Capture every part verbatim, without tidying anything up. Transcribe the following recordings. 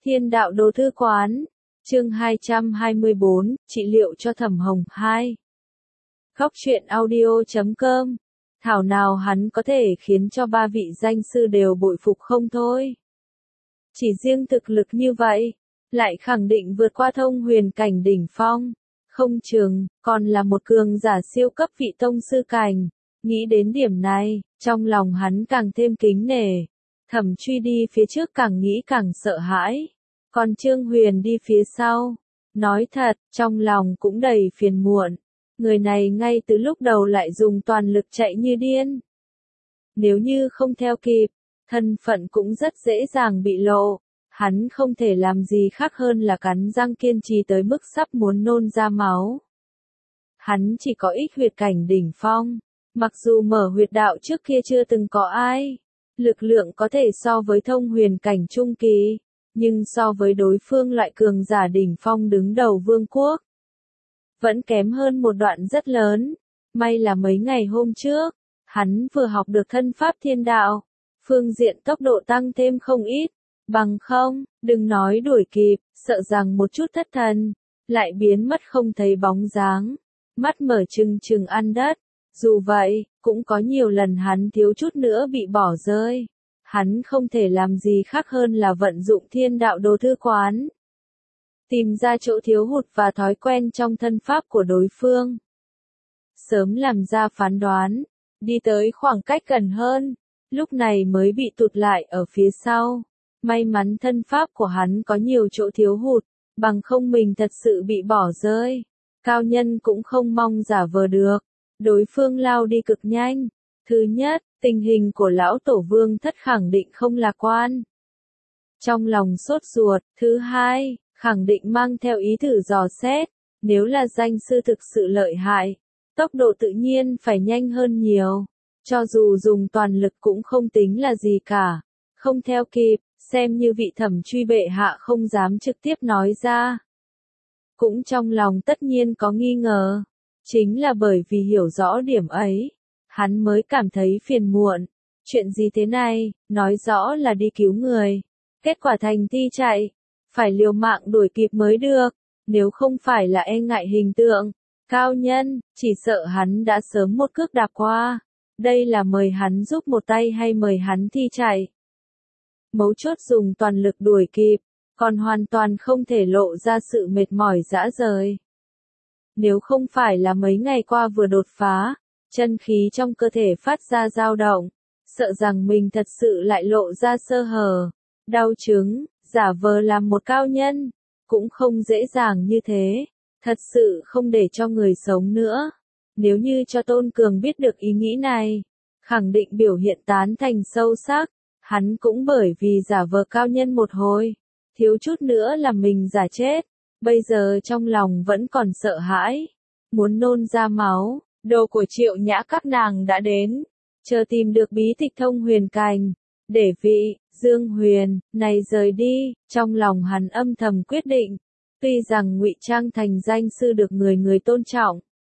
Thiên đạo đồ thư quán, chương hai trăm hai mươi bốn, trị liệu cho Thẩm Hồng hai. Góc truyện audio chấm com. Thảo nào hắn có thể khiến cho ba vị danh sư đều bội phục không thôi. Chỉ riêng thực lực như vậy, lại khẳng định vượt qua thông huyền cảnh đỉnh phong. Không chừng, còn là một cường giả siêu cấp vị tông sư cảnh. Nghĩ đến điểm này, trong lòng hắn càng thêm kính nể. Thẩm Truy đi phía trước càng nghĩ càng sợ hãi. Còn Trương Huyền đi phía sau. Nói thật, trong lòng cũng đầy phiền muộn. Người này ngay từ lúc đầu lại dùng toàn lực chạy như điên. Nếu như không theo kịp, thân phận cũng rất dễ dàng bị lộ. Hắn không thể làm gì khác hơn là cắn răng kiên trì tới mức sắp muốn nôn ra máu. Hắn chỉ có ít huyệt cảnh đỉnh phong. Mặc dù mở huyệt đạo trước kia chưa từng có ai. Lực lượng có thể so với thông huyền cảnh trung kỳ. Nhưng so với đối phương loại cường giả đỉnh phong đứng đầu vương quốc, vẫn kém hơn một đoạn rất lớn. May là mấy ngày hôm trước, hắn vừa học được thân pháp thiên đạo, phương diện tốc độ tăng thêm không ít, bằng không, đừng nói đuổi kịp, sợ rằng một chút thất thần, lại biến mất không thấy bóng dáng, mắt mở trừng trừng ăn đất. Dù vậy, cũng có nhiều lần hắn thiếu chút nữa bị bỏ rơi. Hắn không thể làm gì khác hơn là vận dụng thiên đạo đồ thư quán. Tìm ra chỗ thiếu hụt và thói quen trong thân pháp của đối phương. Sớm làm ra phán đoán, đi tới khoảng cách gần hơn, lúc này mới bị tụt lại ở phía sau. May mắn thân pháp của hắn có nhiều chỗ thiếu hụt, bằng không mình thật sự bị bỏ rơi. Cao nhân cũng không mong giả vờ được, đối phương lao đi cực nhanh. Thứ nhất, tình hình của lão tổ vương thất khẳng định không lạc quan. Trong lòng sốt ruột. Thứ hai, khẳng định mang theo ý thử dò xét. Nếu là danh sư thực sự lợi hại, tốc độ tự nhiên phải nhanh hơn nhiều. Cho dù dùng toàn lực cũng không tính là gì cả. Không theo kịp, xem như vị Thẩm Truy bệ hạ không dám trực tiếp nói ra. Cũng trong lòng tất nhiên có nghi ngờ. Chính là bởi vì hiểu rõ điểm ấy, hắn mới cảm thấy phiền muộn. Chuyện gì thế này, nói rõ là đi cứu người. Kết quả thành thi chạy. Phải liều mạng đuổi kịp mới được. Nếu không phải là e ngại hình tượng. Cao nhân, chỉ sợ hắn đã sớm một cước đạp qua. Đây là mời hắn giúp một tay hay mời hắn thi chạy. Mấu chốt dùng toàn lực đuổi kịp. Còn hoàn toàn không thể lộ ra sự mệt mỏi rã rời. Nếu không phải là mấy ngày qua vừa đột phá. Chân khí trong cơ thể phát ra dao động, sợ rằng mình thật sự lại lộ ra sơ hở, đau chứng, giả vờ làm một cao nhân, cũng không dễ dàng như thế, thật sự không để cho người sống nữa. Nếu như cho Tôn Cường biết được ý nghĩ này, khẳng định biểu hiện tán thành sâu sắc, hắn cũng bởi vì giả vờ cao nhân một hồi, thiếu chút nữa là mình giả chết, bây giờ trong lòng vẫn còn sợ hãi, muốn nôn ra máu. Đồ của Triệu Nhã các nàng đã đến, chờ tìm được bí tịch thông huyền cành, để vị, Dương Huyền, này rời đi, trong lòng hắn âm thầm quyết định, tuy rằng ngụy trang thành danh sư được người người tôn trọng,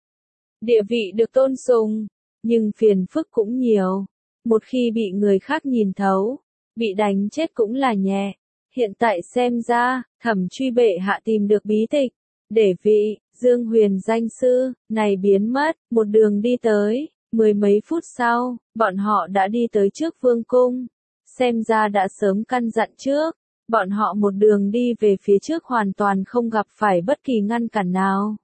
địa vị được tôn sùng, nhưng phiền phức cũng nhiều, một khi bị người khác nhìn thấu, bị đánh chết cũng là nhẹ, hiện tại xem ra, Thẩm Truy bệ hạ tìm được bí tịch, để vị, Dương Huyền danh sư, này biến mất, một đường đi tới, mười mấy phút sau, bọn họ đã đi tới trước vương cung. Xem ra đã sớm căn dặn trước, bọn họ một đường đi về phía trước hoàn toàn không gặp phải bất kỳ ngăn cản nào.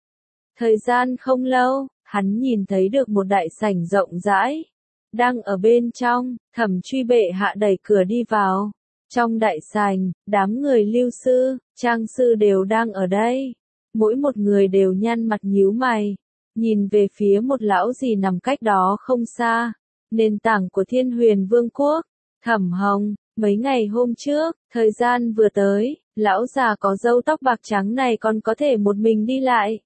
Thời gian không lâu, hắn nhìn thấy được một đại sảnh rộng rãi. Đang ở bên trong, Thẩm Truy bệ hạ đẩy cửa đi vào. Trong đại sảnh, đám người lưu sư, trang sư đều đang ở đây. Mỗi một người đều nhăn mặt nhíu mày, nhìn về phía một lão gì nằm cách đó không xa, nền tảng của Thiên Huyền Vương quốc. Thẩm Hồng, mấy ngày hôm trước, thời gian vừa tới, lão già có râu tóc bạc trắng này còn có thể một mình đi lại.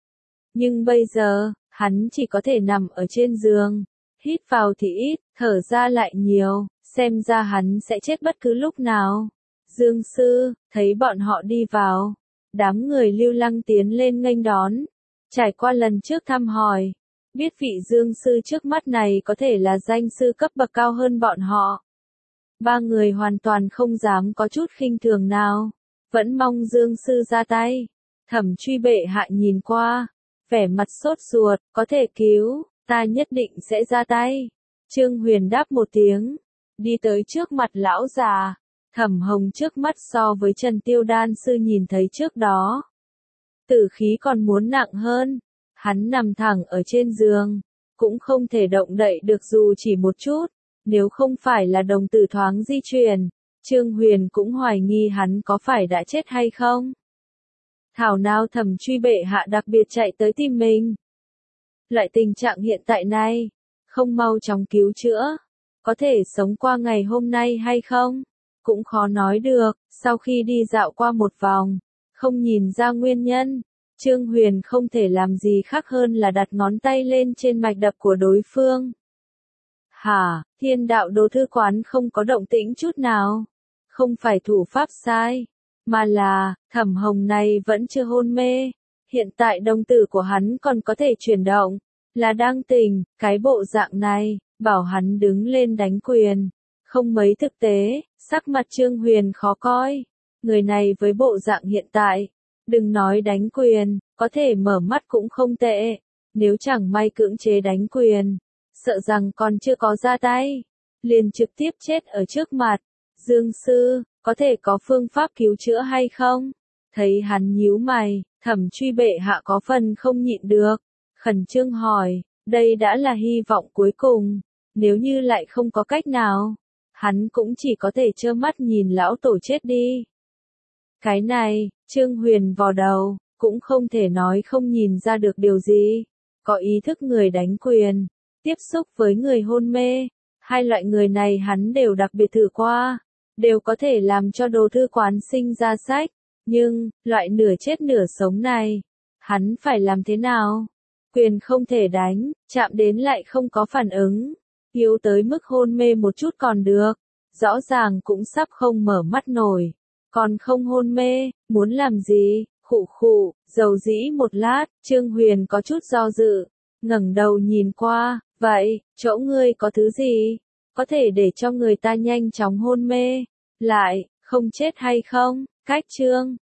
Nhưng bây giờ, hắn chỉ có thể nằm ở trên giường, hít vào thì ít, thở ra lại nhiều, xem ra hắn sẽ chết bất cứ lúc nào. Dương sư, thấy bọn họ đi vào. Đám người Lưu Lăng tiến lên nghênh đón, trải qua lần trước thăm hỏi, biết vị Dương sư trước mắt này có thể là danh sư cấp bậc cao hơn bọn họ. Ba người hoàn toàn không dám có chút khinh thường nào, vẫn mong Dương sư ra tay. Thẩm Truy bệ hạ nhìn qua, vẻ mặt sốt ruột, có thể cứu, ta nhất định sẽ ra tay. Trương Huyền đáp một tiếng, đi tới trước mặt lão già. Thẩm Hồng trước mắt so với Trần Tiêu Đan sư nhìn thấy trước đó, tử khí còn muốn nặng hơn. Hắn nằm thẳng ở trên giường, cũng không thể động đậy được dù chỉ một chút. Nếu không phải là đồng tử thoáng di chuyển, Trương Huyền cũng hoài nghi hắn có phải đã chết hay không. Thảo nào Thẩm Truy bệ hạ đặc biệt chạy tới tìm mình. Loại tình trạng hiện tại này, không mau chóng cứu chữa, có thể sống qua ngày hôm nay hay không, cũng khó nói được. Sau khi đi dạo qua một vòng, không nhìn ra nguyên nhân, Trương Huyền không thể làm gì khác hơn là đặt ngón tay lên trên mạch đập của đối phương. Hả, Thiên Đạo Đồ Thư Quán không có động tĩnh chút nào. Không phải thủ pháp sai, mà là, Thẩm Hồng này vẫn chưa hôn mê. Hiện tại đồng tử của hắn còn có thể chuyển động, là đang tỉnh. Cái bộ dạng này, bảo hắn đứng lên đánh quyền, không mấy thực tế. Sắc mặt Trương Huyền khó coi. Người này với bộ dạng hiện tại, đừng nói đánh quyền, có thể mở mắt cũng không tệ. Nếu chẳng may cưỡng chế đánh quyền, sợ rằng còn chưa có ra tay, liền trực tiếp chết ở trước mặt. Dương sư, có thể có phương pháp cứu chữa hay không? Thấy hắn nhíu mày, Thẩm Truy bệ hạ có phần không nhịn được, khẩn trương hỏi, đây đã là hy vọng cuối cùng, nếu như lại không có cách nào, hắn cũng chỉ có thể trơ mắt nhìn lão tổ chết đi. Cái này, Trương Huyền vò đầu, cũng không thể nói không nhìn ra được điều gì. Có ý thức người đánh quyền, tiếp xúc với người hôn mê, hai loại người này hắn đều đặc biệt thử qua, đều có thể làm cho Đồ Thư Quán sinh ra sách, nhưng, loại nửa chết nửa sống này, hắn phải làm thế nào? Quyền không thể đánh, chạm đến lại không có phản ứng, yếu tới mức hôn mê một chút còn được, rõ ràng cũng sắp không mở mắt nổi, còn không hôn mê, muốn làm gì? Khụ khụ, dầu dĩ một lát, Trương Huyền có chút do dự, ngẩng đầu nhìn qua, vậy, chỗ ngươi có thứ gì, có thể để cho người ta nhanh chóng hôn mê, lại, không chết hay không? Cách chương